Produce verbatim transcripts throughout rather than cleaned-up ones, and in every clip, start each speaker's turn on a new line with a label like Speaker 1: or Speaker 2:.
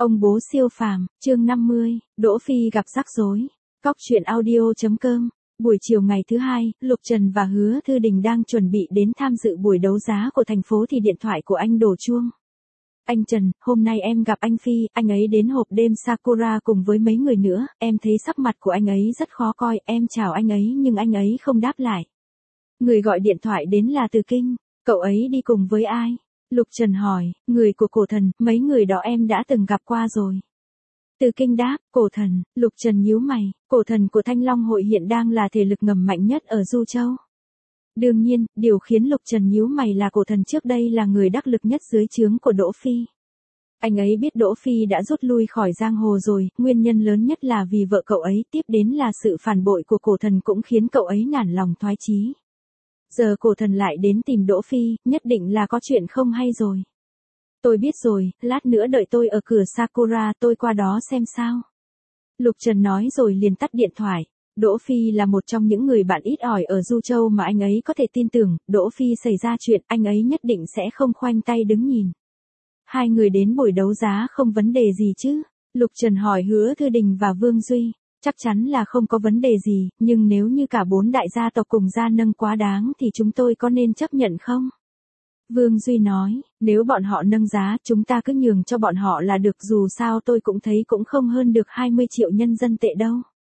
Speaker 1: Ông bố siêu phàm, chương năm mươi, Đỗ Phi gặp rắc rối. Cóc truyện audio.com. Buổi chiều ngày thứ hai, Lục Trần và Hứa Thư Đình đang chuẩn bị đến tham dự buổi đấu giá của thành phố thì điện thoại của anh đổ chuông. Anh Trần, hôm nay em gặp anh Phi, anh ấy đến hộp đêm Sakura cùng với mấy người nữa, em thấy sắc mặt của anh ấy rất khó coi, em chào anh ấy nhưng anh ấy không đáp lại. Người gọi điện thoại đến là Từ Kinh, cậu ấy đi cùng với ai? Lục Trần hỏi, người của Cổ Thần, mấy người đó em đã từng gặp qua rồi. Từ Kinh đáp, Cổ Thần. Lục Trần nhíu mày, Cổ Thần của Thanh Long hội hiện đang là thể lực ngầm mạnh nhất ở Du Châu. Đương nhiên, điều khiến Lục Trần nhíu mày là Cổ Thần trước đây là người đắc lực nhất dưới trướng của Đỗ Phi. Anh ấy biết Đỗ Phi đã rút lui khỏi giang hồ rồi, nguyên nhân lớn nhất là vì vợ cậu ấy, tiếp đến là sự phản bội của Cổ Thần cũng khiến cậu ấy nản lòng thoái chí. Giờ Cổ Thần lại đến tìm Đỗ Phi, nhất định là có chuyện không hay rồi. Tôi biết rồi, lát nữa đợi tôi ở cửa Sakura, tôi qua đó xem sao. Lục Trần nói rồi liền tắt điện thoại. Đỗ Phi là một trong những người bạn ít ỏi ở Du Châu mà anh ấy có thể tin tưởng, Đỗ Phi xảy ra chuyện, anh ấy nhất định sẽ không khoanh tay đứng nhìn. Hai người đến buổi đấu giá không vấn đề gì chứ? Lục Trần hỏi Hứa Thư Đình và Vương Duy. Chắc chắn là không có vấn đề gì, nhưng nếu như cả bốn đại gia tộc cùng ra nâng quá đáng thì chúng tôi có nên chấp nhận không? Vương Duy nói, nếu bọn họ nâng giá, chúng ta cứ nhường cho bọn họ là được, dù sao tôi cũng thấy cũng không hơn được hai mươi triệu nhân dân tệ đâu.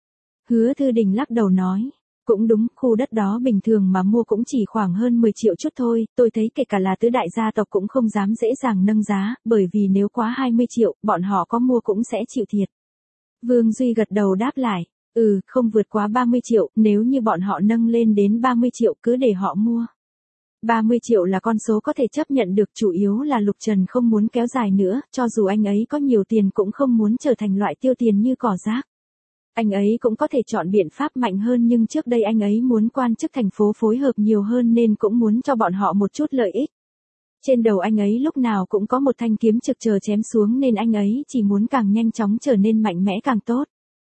Speaker 1: Hứa Thư Đình lắc đầu nói, cũng đúng, khu đất đó bình thường mà mua cũng chỉ khoảng hơn mười triệu chút thôi, tôi thấy kể cả là tứ đại gia tộc cũng không dám dễ dàng nâng giá, bởi vì nếu quá hai mươi triệu, bọn họ có mua cũng sẽ chịu thiệt. Vương Duy gật đầu đáp lại, ừ, không vượt quá ba mươi triệu, nếu như bọn họ nâng lên đến ba mươi triệu cứ để họ mua. ba mươi triệu là con số có thể chấp nhận được, chủ yếu là Lục Trần không muốn kéo dài nữa, cho dù anh ấy có nhiều tiền cũng không muốn trở thành loại tiêu tiền như cỏ rác. Anh ấy cũng có thể chọn biện pháp mạnh hơn nhưng trước đây anh ấy muốn quan chức thành phố phối hợp nhiều hơn nên cũng muốn cho bọn họ một chút lợi ích. Trên đầu anh ấy lúc nào cũng có một thanh kiếm trực chờ chém xuống nên anh ấy chỉ muốn càng nhanh chóng trở nên mạnh mẽ càng tốt.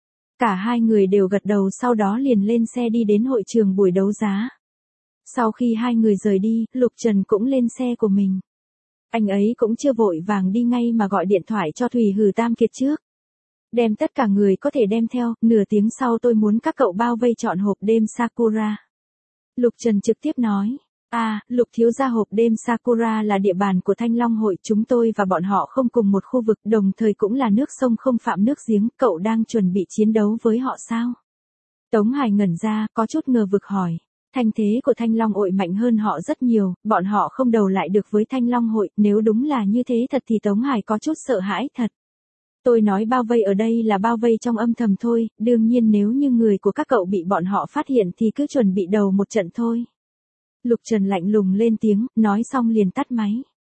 Speaker 1: Cả hai người đều gật đầu, sau đó liền lên xe đi đến hội trường buổi đấu giá. Sau khi hai người rời đi, Lục Trần cũng lên xe của mình. Anh ấy cũng chưa vội vàng đi ngay mà gọi điện thoại cho Thủy Hử Tam Kiệt trước. Đem tất cả người có thể đem theo, nửa tiếng sau tôi muốn các cậu bao vây chọn hộp đêm Sakura. Lục Trần trực tiếp nói, à, Lục thiếu gia, hộp đêm Sakura là địa bàn của Thanh Long hội, chúng tôi và bọn họ không cùng một khu vực, đồng thời cũng là nước sông không phạm nước giếng, cậu đang chuẩn bị chiến đấu với họ sao? Tống Hải ngẩn ra, có chút ngờ vực hỏi. Thanh thế của Thanh Long hội mạnh hơn họ rất nhiều, bọn họ không đầu lại được với Thanh Long hội, nếu đúng là như thế thật thì Tống Hải có chút sợ hãi thật. Tôi nói bao vây ở đây là bao vây trong âm thầm thôi, đương nhiên nếu như người của các cậu bị bọn họ phát hiện thì cứ chuẩn bị đầu một trận thôi. Lục Trần lạnh lùng lên tiếng, nói xong liền tắt máy.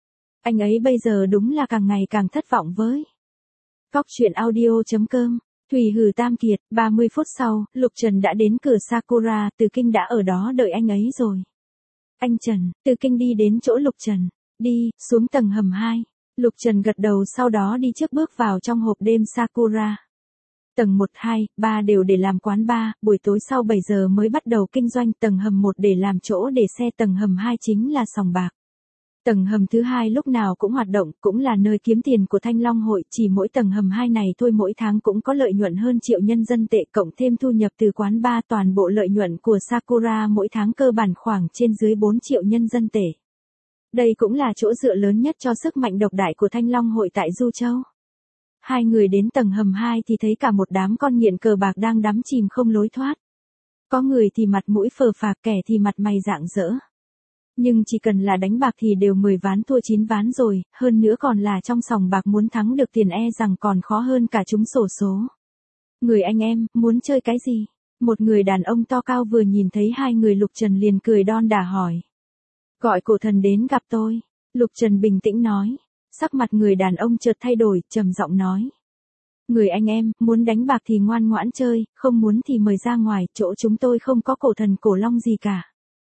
Speaker 1: Anh ấy bây giờ đúng là càng ngày càng thất vọng với. Cóc truyện audio.com. Thủy Hử Tam Kiệt, ba mươi phút sau, Lục Trần đã đến cửa Sakura, Từ Kinh đã ở đó đợi anh ấy rồi. Anh Trần, Từ Kinh đi đến chỗ Lục Trần. Đi, xuống tầng hầm hai. Lục Trần gật đầu, sau đó đi trước bước vào trong hộp đêm Sakura. Tầng một, hai, ba đều để làm quán bar, buổi tối sau bảy giờ mới bắt đầu kinh doanh, tầng hầm một để làm chỗ để xe, tầng hầm hai chính là sòng bạc. Tầng hầm thứ hai lúc nào cũng hoạt động, cũng là nơi kiếm tiền của Thanh Long hội, chỉ mỗi tầng hầm hai này thôi mỗi tháng cũng có lợi nhuận hơn triệu nhân dân tệ, cộng thêm thu nhập từ quán bar, toàn bộ lợi nhuận của Sakura mỗi tháng cơ bản khoảng trên dưới bốn triệu nhân dân tệ. Đây cũng là chỗ dựa lớn nhất cho sức mạnh độc đại của Thanh Long hội tại Du Châu. Hai người đến tầng hầm hai thì thấy cả một đám con nghiện cờ bạc đang đắm chìm không lối thoát. Có người thì mặt mũi phờ phạc, kẻ thì mặt mày rạng rỡ. Nhưng chỉ cần là đánh bạc thì đều mười ván thua chín ván rồi, hơn nữa còn là trong sòng bạc, muốn thắng được tiền e rằng còn khó hơn cả trúng xổ số. Người anh em, muốn chơi cái gì? Một người đàn ông to cao vừa nhìn thấy hai người Lục Trần liền cười đon đả hỏi. Gọi Cổ Thần đến gặp tôi. Lục Trần bình tĩnh nói. Sắc mặt người đàn ông chợt thay đổi, trầm giọng nói. Người anh em, muốn đánh bạc thì ngoan ngoãn chơi, không muốn thì mời ra ngoài, chỗ chúng tôi không có cổ thần cổ long gì cả.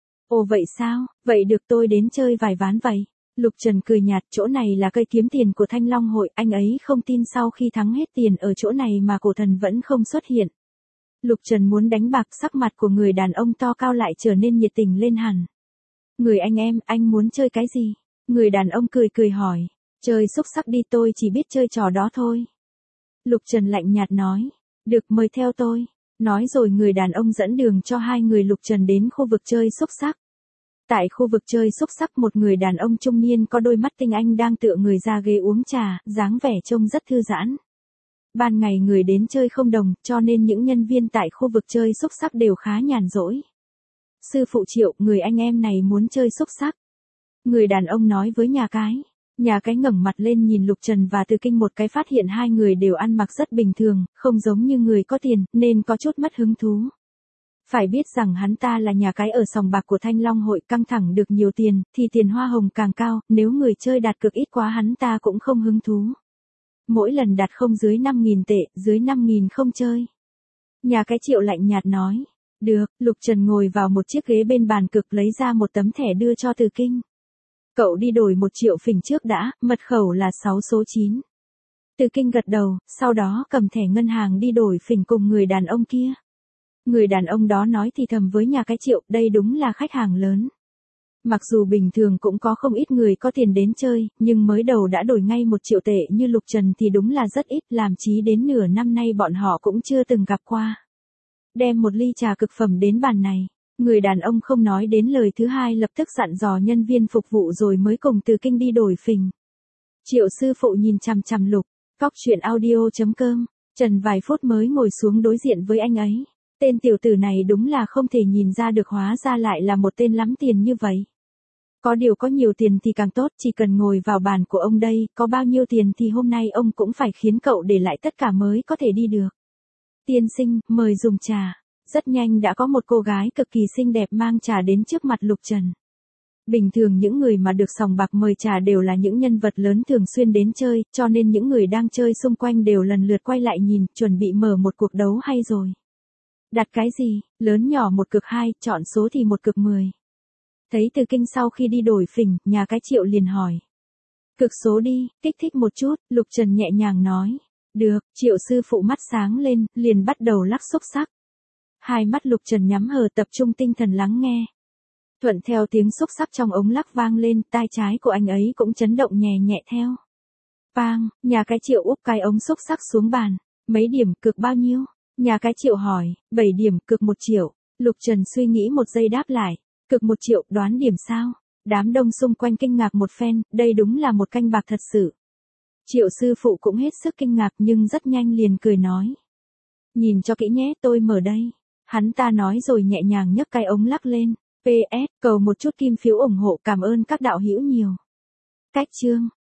Speaker 1: Ồ vậy sao, vậy được, tôi đến chơi vài ván vậy. Lục Trần cười nhạt, chỗ này là cây kiếm tiền của Thanh Long hội, anh ấy không tin sau khi thắng hết tiền ở chỗ này mà cổ thần vẫn không xuất hiện. Lục Trần muốn đánh bạc, sắc mặt của người đàn ông to cao lại trở nên nhiệt tình lên hẳn. Người anh em, anh muốn chơi cái gì? Người đàn ông cười cười hỏi. Chơi xúc xắc đi, tôi chỉ biết chơi trò đó thôi. Lục Trần lạnh nhạt nói. Được, mời theo tôi. Nói rồi người đàn ông dẫn đường cho hai người Lục Trần đến khu vực chơi xúc xắc. Tại khu vực chơi xúc xắc, một người đàn ông trung niên có đôi mắt tinh anh đang tựa người ra ghế uống trà, dáng vẻ trông rất thư giãn. Ban ngày người đến chơi không đồng, cho nên những nhân viên tại khu vực chơi xúc xắc đều khá nhàn rỗi. Sư phụ Triệu, người anh em này muốn chơi xúc xắc. Người đàn ông nói với nhà cái. Nhà cái ngẩng mặt lên nhìn Lục Trần và Từ Kinh một cái, phát hiện hai người đều ăn mặc rất bình thường, không giống như người có tiền, nên có chút mất hứng thú. Phải biết rằng hắn ta là nhà cái ở sòng bạc của Thanh Long hội, căng thẳng được nhiều tiền, thì tiền hoa hồng càng cao, nếu người chơi đặt cược ít quá hắn ta cũng không hứng thú. Mỗi lần đặt không dưới năm nghìn tệ, dưới năm nghìn không chơi. Nhà cái Triệu lạnh nhạt nói. Được, Lục Trần ngồi vào một chiếc ghế bên bàn cực, lấy ra một tấm thẻ đưa cho Từ Kinh. Cậu đi đổi một triệu phỉnh trước đã, mật khẩu là sáu số chín. Từ Kinh gật đầu, sau đó cầm thẻ ngân hàng đi đổi phỉnh cùng người đàn ông kia. Người đàn ông đó nói thì thầm với nhà cái Triệu, đây đúng là khách hàng lớn. Mặc dù bình thường cũng có không ít người có tiền đến chơi, nhưng mới đầu đã đổi ngay một triệu tệ như Lục Trần thì đúng là rất ít, làm chí đến nửa năm nay bọn họ cũng chưa từng gặp qua. Đem một ly trà cực phẩm đến bàn này. Người đàn ông không nói đến lời thứ hai, lập tức dặn dò nhân viên phục vụ rồi mới cùng Từ Kinh đi đổi phỉnh. Triệu sư phụ nhìn chằm chằm Lục. Cóc truyện audio chấm com. Trần vài phút mới ngồi xuống đối diện với anh ấy. Tên tiểu tử này đúng là không thể nhìn ra được, hóa ra lại là một tên lắm tiền như vậy. Có điều có nhiều tiền thì càng tốt, chỉ cần ngồi vào bàn của ông đây, có bao nhiêu tiền thì hôm nay ông cũng phải khiến cậu để lại tất cả mới có thể đi được. Tiên sinh, mời dùng trà. Rất nhanh đã có một cô gái cực kỳ xinh đẹp mang trà đến trước mặt Lục Trần. Bình thường những người mà được sòng bạc mời trà đều là những nhân vật lớn thường xuyên đến chơi, cho nên những người đang chơi xung quanh đều lần lượt quay lại nhìn, chuẩn bị mở một cuộc đấu hay rồi. Đặt cái gì, lớn nhỏ một cực hai, chọn số thì một cực mười. Thấy Từ Kinh sau khi đi đổi phỉnh, nhà cái Triệu liền hỏi. Cực số đi, kích thích một chút, Lục Trần nhẹ nhàng nói. Được, Triệu sư phụ mắt sáng lên, liền bắt đầu lắc xúc xắc. Hai mắt Lục Trần nhắm hờ, tập trung tinh thần lắng nghe. Thuận theo tiếng xúc xắc trong ống lắc vang lên, tai trái của anh ấy cũng chấn động nhẹ nhẹ theo. Vang, nhà cái Triệu úp cái ống xúc xắc xuống bàn. Mấy điểm, cực bao nhiêu? Nhà cái Triệu hỏi. Bảy điểm, cực một triệu. Lục Trần suy nghĩ một giây đáp lại. Cực một triệu, đoán điểm sao? Đám đông xung quanh kinh ngạc một phen, đây đúng là một canh bạc thật sự. Triệu sư phụ cũng hết sức kinh ngạc nhưng rất nhanh liền cười nói. Nhìn cho kỹ nhé, tôi mở đây. Hắn ta nói rồi nhẹ nhàng nhấc cái ống lắc lên. pê ét, cầu một chút kim phiếu ủng hộ, cảm ơn các đạo hữu nhiều. Cách chương.